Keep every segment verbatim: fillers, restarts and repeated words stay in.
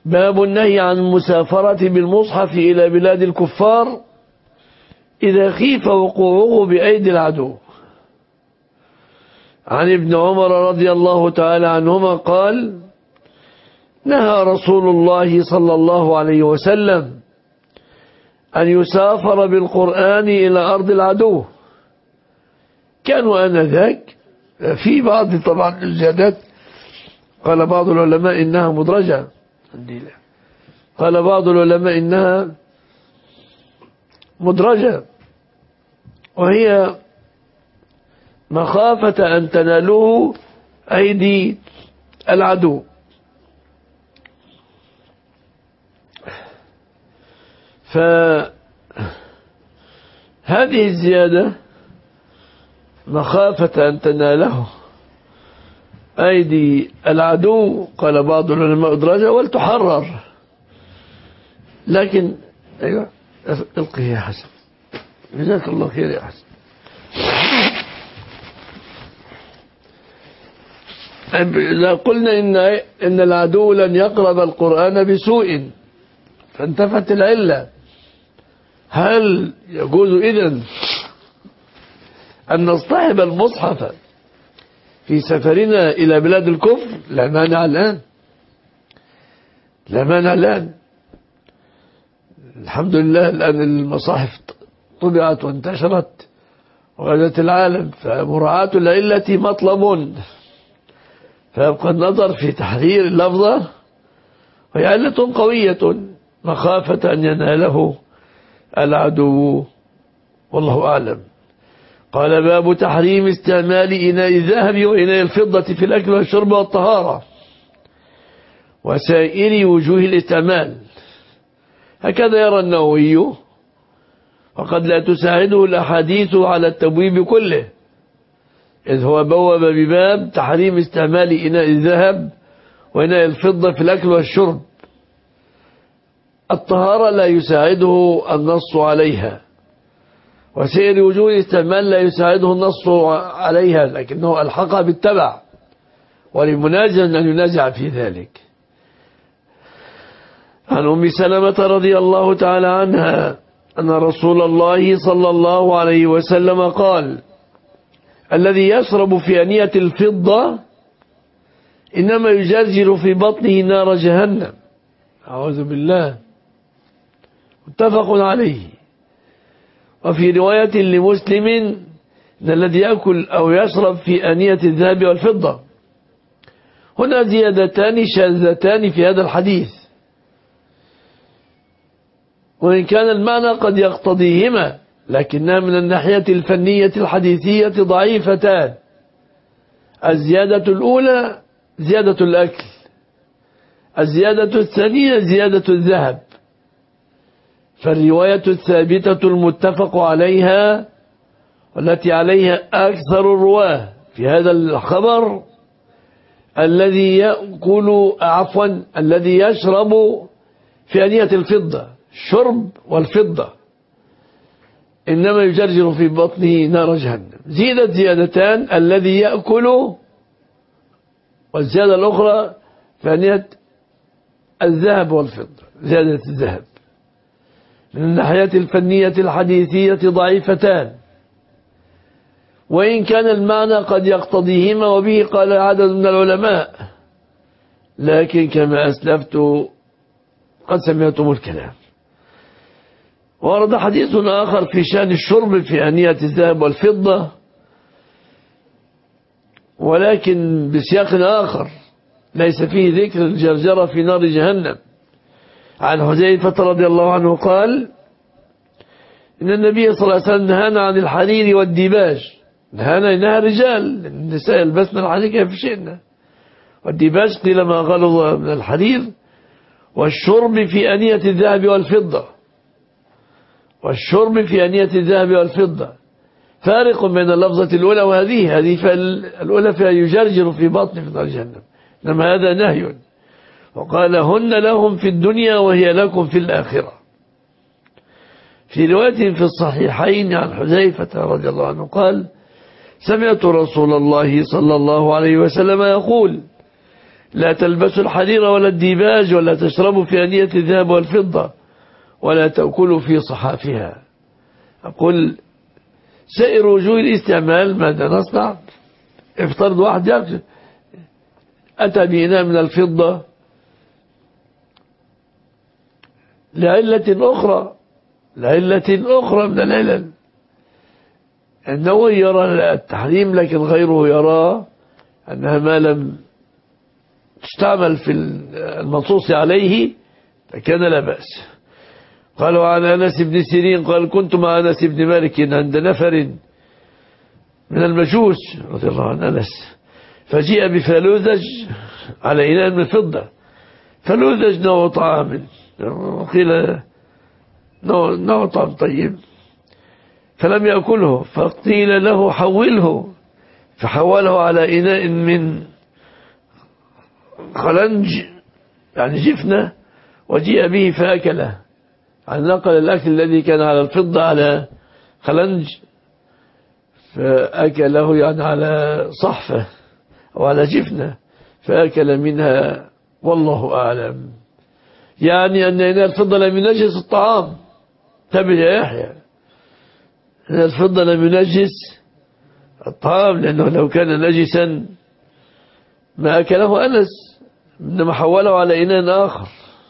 باب النهي عن المسافرة بالمصحف إلى بلاد الكفار إذا خيف وقوعه بأيدي العدو. عن ابن عمر رضي الله تعالى عنهما قال: نهى رسول الله صلى الله عليه وسلم أن يسافر بالقرآن إلى أرض العدو. كانوا آنذاك في بعض طبعا الزيادات، قال بعض العلماء إنها مدرجة، قال بعض العلماء إنها مدرجة، وهي مخافة أن تناله أيدي العدو. فهذه الزيادة مخافة أن تناله أيدي العدو، قال بعض العلماء أدرجة ولتحرر، لكن أيوة القه يا حسن، جزاك الله خير يا حسن. إذا قلنا إن, إن العدو لن يقرب القرآن بسوء فانتفت العلة، هل يجوز إذن أن نصطحب المصحف في سفرنا إلى بلاد الكفر؟ لا مانع الآن، لا مانع الآن، الحمد لله. الآن المصاحف طبعت وانتشرت وغزت العالم، فمراعاة العلة مطلب، فيبقى النظر في تحرير اللفظة، وهي علة قوية مخافة أن يناله العدو، والله أعلم. قال: باب تحريم استعمال إناء الذهب وإناء الفضة في الأكل والشرب والطهارة وسائر وجوه الاستعمال. هكذا يرى النووي، وقد لا تساعده الأحاديث على التبويب كله، إذ هو بوب بباب تحريم استعمال إناء الذهب وإناء الفضة في الأكل والشرب. الطهارة لا يساعده النص عليها، وسائر وجوه الاستعمال لا يساعده النص عليها، لكنه ألحقها بالتبع، ولمنازع أن ينازع في ذلك. عن أم سلمة رضي الله تعالى عنها أن رسول الله صلى الله عليه وسلم قال: الذي يشرب في أنية الفضة إنما يجرجر في بطنه نار جهنم. أعوذ بالله. متفق عليه. وفي رواية لمسلم: إن الذي يأكل أو يشرب في أنية الذهب والفضة. هنا زيادتان شاذتان في هذا الحديث، وإن كان المعنى قد يقتضيهما، لكنها من الناحية الفنية الحديثية ضعيفتان. الزيادة الأولى زيادة الأكل، الزيادة الثانية زيادة الذهب. فالرواية الثابتة المتفق عليها والتي عليها أكثر الرواه في هذا الخبر: الذي يأكل عفوا الذي يشرب في أنية الفضة، الشرب والفضة، إنما يجرجر في بطنه نار جهنم. زيدت زيادتان: الذي يأكل، والزيادة الأخرى في أنية الذهب والفضة، زيادة الذهب. من الناحية الفنية الحديثية ضعيفتان، وإن كان المعنى قد يقتضيهما، وبه قال عدد من العلماء، لكن كما أسلفت قد سمعتم الكلام. ورد حديث آخر في شأن الشرب في أنية الذهب والفضة، ولكن بسياق آخر ليس فيه ذكر الجرجرة في نار جهنم. عن حذيفة رضي الله عنه قال: إن النبي صلى الله عليه وسلم نهانا عن الحرير والديباج. نهانا إنها رجال، النساء يلبسن الحرير كيف شئنا، والديباج قيل ما غلظ من الحرير. والشرب في أنية الذهب والفضة، والشرب في أنية الذهب والفضة فارق بين اللفظة الأولى وهذه. هذه الأولى فيها يجرجر في بطن في نار جهنم، إنما هذا نهي. وقال: هن لهم في الدنيا وهي لكم في الآخرة. في رواية في الصحيحين عن حذيفة رضي الله عنه قال: سمعت رسول الله صلى الله عليه وسلم يقول: لا تلبسوا الحرير ولا الديباج ولا تشربوا في أنية الذهب والفضة ولا تأكلوا في صحافها. أقول سائر وجوه الاستعمال ماذا نصنع؟ افترض واحد يأكل أتى بإناء من الفضة لعلة أخرى لعلة أخرى من العلل، أنه يرى التحريم لكن غيره يرى أنها ما لم تستعمل في المنصوص عليه فكان لا بأس. قالوا عن أنس بن سيرين قال كنت مع أنس بن مالك عند نفر من المجوس رضي الله عن أنس فجيء بفلوذج على إناء من فضة. فلوذج نوع طعام قيل نوع, نوع طعام طيب فلم يأكله فقيل له حوله فحوله على إناء من خلنج يعني جفنة وجيء به فأكله، عن نقل الأكل الذي كان على الفضة على خلنج فأكله يعني على صحفة أو على جفنة فأكل منها والله أعلم. يعني أن إناء الفضة لم ينجس الطعام. تبه يا يحيى، إناء الفضة لم ينجس الطعام لأنه لو كان نجسا ما أكله أنس إنما حوله على إناء آخر.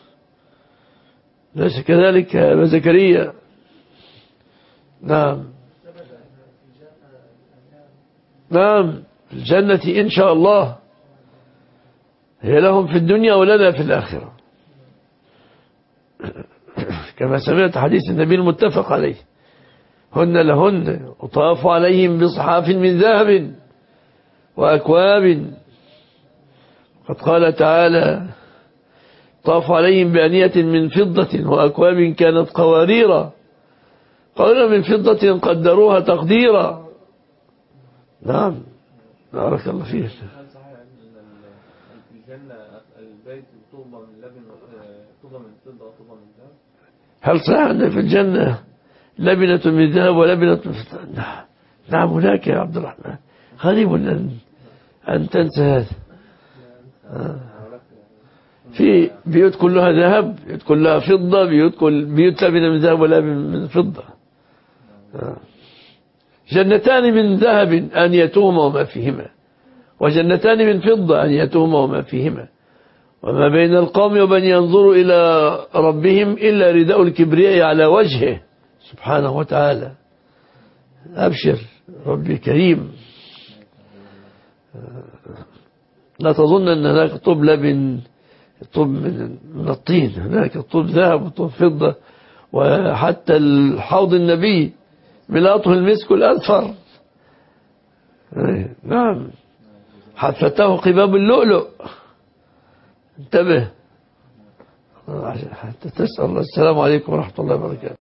ليس كذلك أبا زكريا؟ نعم نعم في الجنة إن شاء الله، هي لهم في الدنيا ولنا في الآخرة كما سمعت حديث النبي المتفق عليه هن لهن وطاف عليهم بصحاف من ذهب وأكواب. قد قال تعالى طاف عليهم بأنية من فضة وأكواب كانت قواريرا قالوا من فضة قدروها تقديرا. نعم بارك الله فيك. هل صحيح أن في الجنة البيت طوبة من لبن طوبة من فضة وطوبة من ذهب؟ هل صحيح أن في الجنة لبنة من ذهب ولبنة من فضة؟ نعم نعم هناك يا عبد الرحمن، غريب أن, أن تنسى هذا. آه. في بيوت كلها ذهب، بيوت كلها فضة، بيوت كل بيوت لبنة من ذهب ولا من فضة. آه. جنتان من ذهب آنيتهما وما فيهما وجنتان من فضة آنيتهما وما فيهما وما بين القوم وبين ينظروا إلى ربهم إلا رداء الكبرياء على وجهه سبحانه وتعالى. أبشر ربي كريم. لا تظن أن هناك طوب لبن طوب من الطين، هناك طوب ذهب وطوب فضة، وحتى الحوض النبي ملاطه المسك الأذفر. نعم حفتاه قباب اللؤلؤ. انتبه حتى تسأل الله. السلام عليكم ورحمة الله وبركاته.